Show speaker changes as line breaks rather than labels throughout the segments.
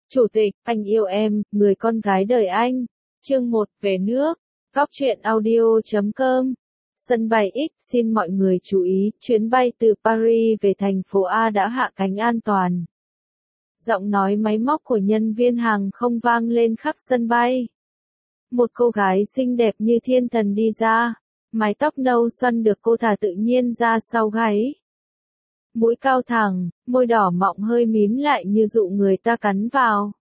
Chủ tịch, anh yêu em, người con gái đời anh. Chương 1, về nước. Góc truyện audio.com. Sân bay X, xin mọi người chú ý, chuyến bay từ Paris về thành phố A đã hạ cánh an toàn. Giọng nói máy móc của nhân viên hàng không vang lên khắp sân bay. Một cô gái xinh đẹp như thiên thần đi ra, mái tóc nâu xoăn được cô thả tự nhiên ra sau gáy. Mũi cao thẳng, môi đỏ mọng hơi mím lại như dụ người ta cắn vào.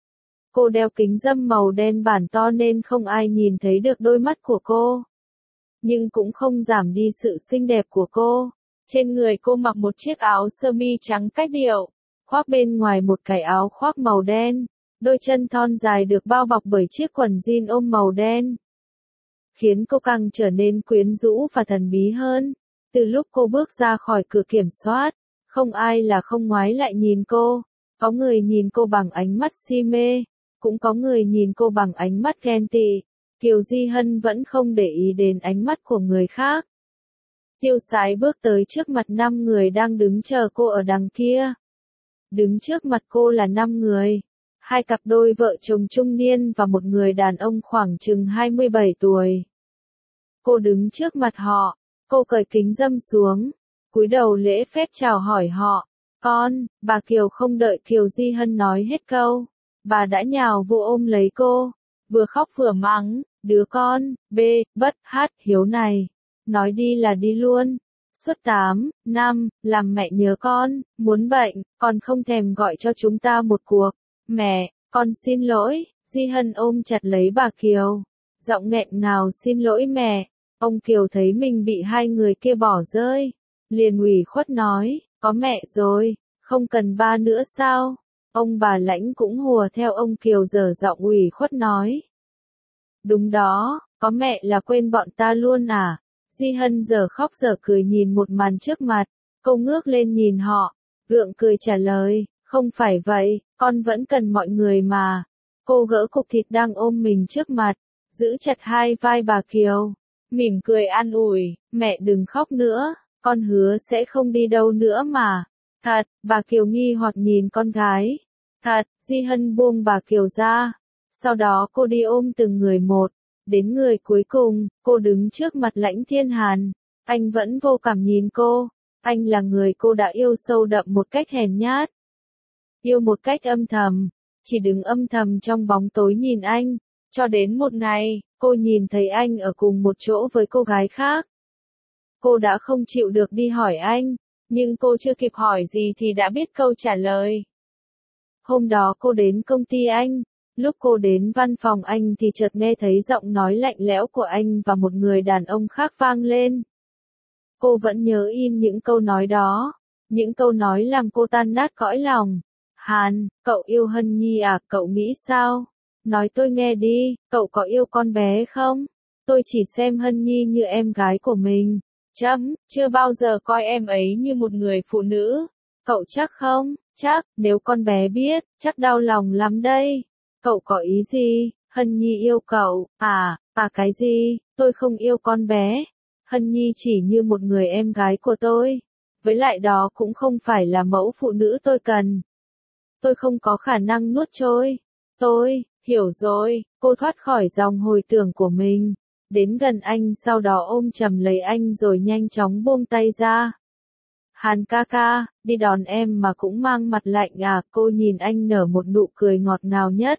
Cô đeo kính râm màu đen bản to nên không ai nhìn thấy được đôi mắt của cô. Nhưng cũng không giảm đi sự xinh đẹp của cô. Trên người cô mặc một chiếc áo sơ mi trắng cách điệu, khoác bên ngoài một cái áo khoác màu đen. Đôi chân thon dài được bao bọc bởi chiếc quần jean ôm màu đen, khiến cô càng trở nên quyến rũ và thần bí hơn. Từ lúc cô bước ra khỏi cửa kiểm soát, không ai là không ngoái lại nhìn cô. Có người nhìn cô bằng ánh mắt si mê, cũng có người nhìn cô bằng ánh mắt ghen tị. Kiều Di Hân vẫn không để ý đến ánh mắt của người khác. Tiêu Sái bước tới trước mặt 5 người đang đứng chờ cô ở đằng kia. Đứng trước mặt cô là 5 người. 2 cặp đôi vợ chồng trung niên và một người đàn ông khoảng chừng 27 tuổi. Cô đứng trước mặt họ, cô cởi kính râm xuống, cúi đầu lễ phép chào hỏi họ. Con, bà Kiều không đợi Kiều Di Hân nói hết câu. Bà đã nhào vô ôm lấy cô, vừa khóc vừa mắng, đứa con, bất hiếu này. Nói đi là đi luôn. Suốt 8 năm, làm mẹ nhớ con, muốn bệnh, con không thèm gọi cho chúng ta một cuộc. Mẹ, con xin lỗi. Di Hân ôm chặt lấy bà Kiều, giọng nghẹn ngào xin lỗi mẹ. Ông Kiều thấy mình bị 2 người kia bỏ rơi, liền ủy khuất nói, có mẹ rồi, không cần ba nữa sao? Ông bà Lãnh cũng hùa theo ông Kiều dở giọng ủy khuất nói. Đúng đó, có mẹ là quên bọn ta luôn à? Di Hân giờ khóc giờ cười nhìn một màn trước mặt, cô ngước lên nhìn họ, gượng cười trả lời, không phải vậy, con vẫn cần mọi người mà. Cô gỡ cục thịt đang ôm mình trước mặt, giữ chặt hai vai bà Kiều, mỉm cười an ủi, mẹ đừng khóc nữa, con hứa sẽ không đi đâu nữa mà. Thật, bà Kiều nghi hoặc nhìn con gái. Thật, Di Hân buông bà Kiều ra. Sau đó cô đi ôm từng người một. Đến người cuối cùng, cô đứng trước mặt Lãnh Thiên Hàn. Anh vẫn vô cảm nhìn cô. Anh là người cô đã yêu sâu đậm một cách hèn nhát. Yêu một cách âm thầm. Chỉ đứng âm thầm trong bóng tối nhìn anh. Cho đến một ngày, cô nhìn thấy anh ở cùng một chỗ với cô gái khác. Cô đã không chịu được đi hỏi anh. Nhưng cô chưa kịp hỏi gì thì đã biết câu trả lời. Hôm đó cô đến công ty anh. Lúc cô đến văn phòng anh thì chợt nghe thấy giọng nói lạnh lẽo của anh và một người đàn ông khác vang lên. Cô vẫn nhớ in những câu nói đó. Những câu nói làm cô tan nát cõi lòng. Hàn, cậu yêu Hân Nhi à, cậu nghĩ sao? Nói tôi nghe đi, cậu có yêu con bé không? Tôi chỉ xem Hân Nhi như em gái của mình. Chưa bao giờ coi em ấy như một người phụ nữ. Cậu chắc không? Chắc, nếu con bé biết, chắc đau lòng lắm đây. Cậu có ý gì? Hân Nhi yêu cậu, cái gì? Tôi không yêu con bé. Hân Nhi chỉ như một người em gái của tôi. Với lại đó cũng không phải là mẫu phụ nữ tôi cần. Tôi không có khả năng nuốt trôi. Tôi, hiểu rồi, cô thoát khỏi dòng hồi tưởng của mình. Đến gần anh sau đó ôm chầm lấy anh rồi nhanh chóng buông tay ra. Hàn ca ca, đi đón em mà cũng mang mặt lạnh à? Cô nhìn anh nở một nụ cười ngọt ngào nhất.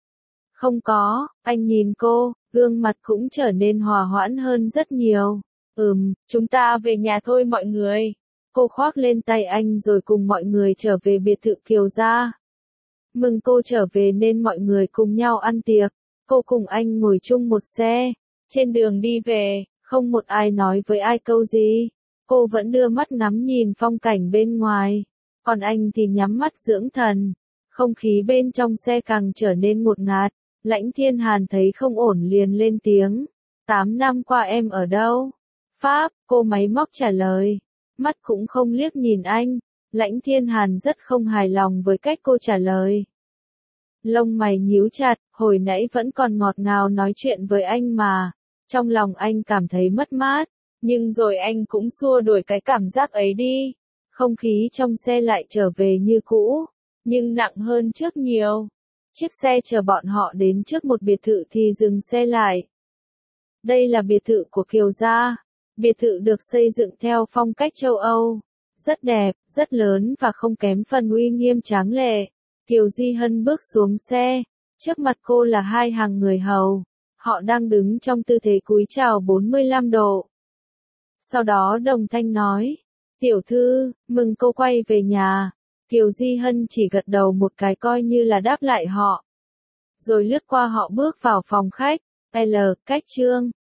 Không có, anh nhìn cô, gương mặt cũng trở nên hòa hoãn hơn rất nhiều. Chúng ta về nhà thôi mọi người. Cô khoác lên tay anh rồi cùng mọi người trở về biệt thự Kiều gia. Mừng cô trở về nên mọi người cùng nhau ăn tiệc. Cô cùng anh ngồi chung một xe. Trên đường đi về, không một ai nói với ai câu gì. Cô vẫn đưa mắt ngắm nhìn phong cảnh bên ngoài. Còn anh thì nhắm mắt dưỡng thần. Không khí bên trong xe càng trở nên ngột ngạt. Lãnh Thiên Hàn thấy không ổn liền lên tiếng. 8 năm qua em ở đâu? Pháp, cô máy móc trả lời. Mắt cũng không liếc nhìn anh. Lãnh Thiên Hàn rất không hài lòng với cách cô trả lời. Lông mày nhíu chặt, hồi nãy vẫn còn ngọt ngào nói chuyện với anh mà. Trong lòng anh cảm thấy mất mát. Nhưng rồi anh cũng xua đuổi cái cảm giác ấy đi. Không khí trong xe lại trở về như cũ. Nhưng nặng hơn trước nhiều. Chiếc xe chờ bọn họ đến trước một biệt thự thì dừng xe lại. Đây là biệt thự của Kiều gia. Biệt thự được xây dựng theo phong cách châu Âu. Rất đẹp, rất lớn và không kém phần uy nghiêm tráng lệ. Kiều Di Hân bước xuống xe. Trước mặt cô là hai hàng người hầu. Họ đang đứng trong tư thế cúi chào 45 độ. Sau đó đồng thanh nói. Tiểu thư, mừng cô quay về nhà. Kiều Di Hân chỉ gật đầu một cái coi như là đáp lại họ. Rồi lướt qua họ bước vào phòng khách. L. Cách chương